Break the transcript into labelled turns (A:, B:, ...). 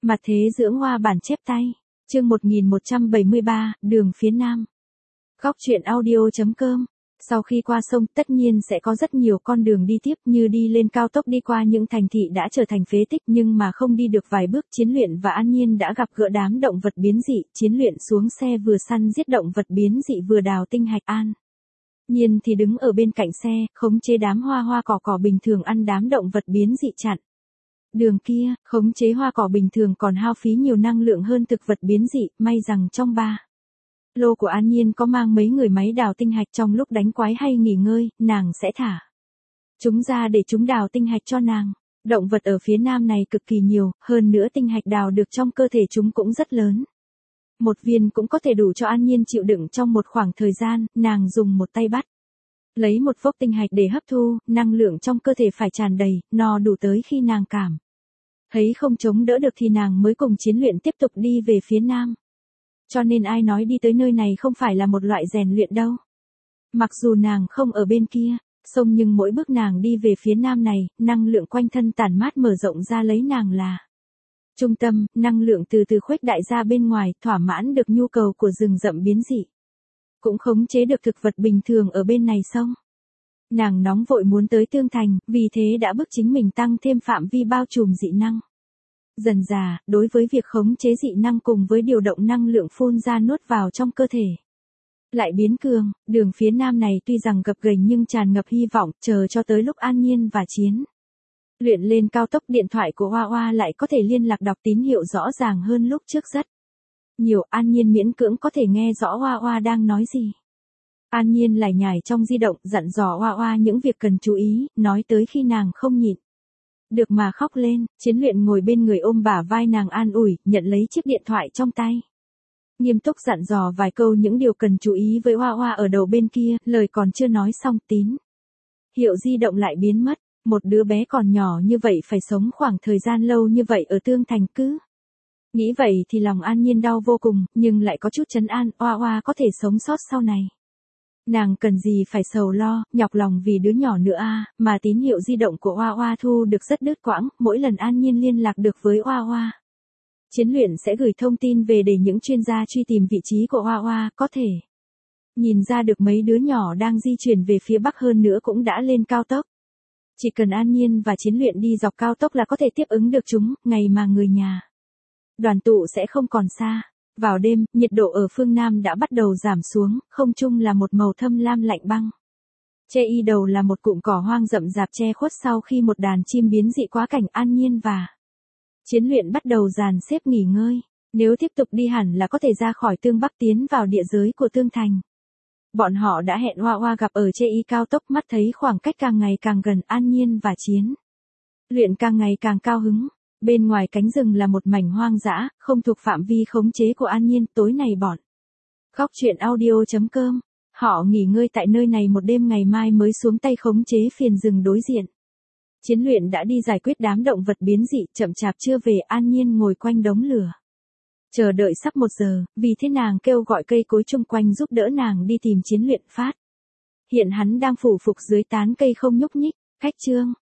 A: Mặt thế dưỡng hoa bản chép tay. Chương 1173, đường phía Nam. Góc truyện audio.com. Sau khi qua sông, tất nhiên sẽ có rất nhiều con đường đi tiếp, như đi lên cao tốc đi qua những thành thị đã trở thành phế tích, nhưng mà không đi được vài bước, Chiến Luyện và An Nhiên đã gặp gỡ đám động vật biến dị. Chiến Luyện xuống xe vừa săn giết động vật biến dị vừa đào tinh hạch. An Nhiên thì đứng ở bên cạnh xe, khống chế đám hoa cỏ bình thường ăn đám động vật biến dị chặn đường kia. Khống chế hoa cỏ bình thường còn hao phí nhiều năng lượng hơn thực vật biến dị, may rằng trong ba lô của An Nhiên có mang mấy người máy đào tinh hạch, trong lúc đánh quái hay nghỉ ngơi, nàng sẽ thả chúng ra để chúng đào tinh hạch cho nàng. Động vật ở phía Nam này cực kỳ nhiều, hơn nữa tinh hạch đào được trong cơ thể chúng cũng rất lớn. Một viên cũng có thể đủ cho An Nhiên chịu đựng trong một khoảng thời gian. Nàng dùng một tay bắt lấy một vốc tinh hạch để hấp thu, năng lượng trong cơ thể phải tràn đầy, no đủ tới khi nàng cảm thấy không chống đỡ được thì nàng mới cùng Chiến Luyện tiếp tục đi về phía Nam. Cho nên ai nói đi tới nơi này không phải là một loại rèn luyện đâu. Mặc dù nàng không ở bên kia sông, nhưng mỗi bước nàng đi về phía Nam này, năng lượng quanh thân tản mát mở rộng ra, lấy nàng là trung tâm, năng lượng từ từ khuếch đại ra bên ngoài, thỏa mãn được nhu cầu của rừng rậm biến dị, cũng khống chế được thực vật bình thường ở bên này sông. Nàng nóng vội muốn tới Tương Thành, vì thế đã bức chính mình tăng thêm phạm vi bao trùm dị năng. Dần dà, đối với việc khống chế dị năng cùng với điều động năng lượng phun ra nuốt vào trong cơ thể lại biến cường. Đường phía Nam này tuy rằng gập ghềnh nhưng tràn ngập hy vọng, chờ cho tới lúc An Nhiên và Chiến Luyện lên cao tốc, điện thoại của Hoa Hoa lại có thể liên lạc đọc tín hiệu rõ ràng hơn lúc trước rất nhiều. An Nhiên miễn cưỡng có thể nghe rõ Hoa Hoa đang nói gì. An Nhiên lải nhải trong di động, dặn dò Hoa Hoa những việc cần chú ý, nói tới khi nàng không nhịn được mà khóc lên. Chiến Luyện ngồi bên người ôm bả vai nàng an ủi, nhận lấy chiếc điện thoại trong tay, nghiêm túc dặn dò vài câu những điều cần chú ý với Hoa Hoa ở đầu bên kia. Lời còn chưa nói xong, tín hiệu di động lại biến mất. Một đứa bé còn nhỏ như vậy phải sống khoảng thời gian lâu như vậy ở Tương Thành cứ nghĩ vậy thì lòng An Nhiên đau vô cùng, nhưng lại có chút trấn an. Hoa Hoa có thể sống sót sau này, nàng cần gì phải sầu lo, nhọc lòng vì đứa nhỏ nữa à. Mà tín hiệu di động của Hoa Hoa thu được rất đứt quãng, mỗi lần An Nhiên liên lạc được với Hoa Hoa, Chiến Luyện sẽ gửi thông tin về để những chuyên gia truy tìm vị trí của Hoa Hoa có thể nhìn ra được mấy đứa nhỏ đang di chuyển về phía Bắc, hơn nữa cũng đã lên cao tốc. Chỉ cần An Nhiên và Chiến Luyện đi dọc cao tốc là có thể tiếp ứng được chúng, ngày mà người nhà đoàn tụ sẽ không còn xa. Vào đêm, nhiệt độ ở phương Nam đã bắt đầu giảm xuống, không trung là một màu thâm lam lạnh băng. Che y đầu là một cụm cỏ hoang rậm rạp che khuất sau khi một đàn chim biến dị quá cảnh. An Nhiên và Chiến Luyện bắt đầu dàn xếp nghỉ ngơi. Nếu tiếp tục đi hẳn là có thể ra khỏi Tương Bắc tiến vào địa giới của Tương Thành. Bọn họ đã hẹn Hoa Hoa gặp ở Che y cao tốc, mắt thấy khoảng cách càng ngày càng gần. An Nhiên và Chiến Luyện càng ngày càng cao hứng. Bên ngoài cánh rừng là một mảnh hoang dã, không thuộc phạm vi khống chế của An Nhiên. Tối này bọn Góc truyện audio.com, họ nghỉ ngơi tại nơi này một đêm, ngày mai mới xuống tay khống chế phiền rừng đối diện. Chiến Luyện đã đi giải quyết đám động vật biến dị, chậm chạp chưa về. An Nhiên ngồi quanh đống lửa, chờ đợi sắp 1 giờ, vì thế nàng kêu gọi cây cối chung quanh giúp đỡ nàng đi tìm Chiến Luyện. Phát hiện hắn đang phủ phục dưới tán cây không nhúc nhích. Khách trương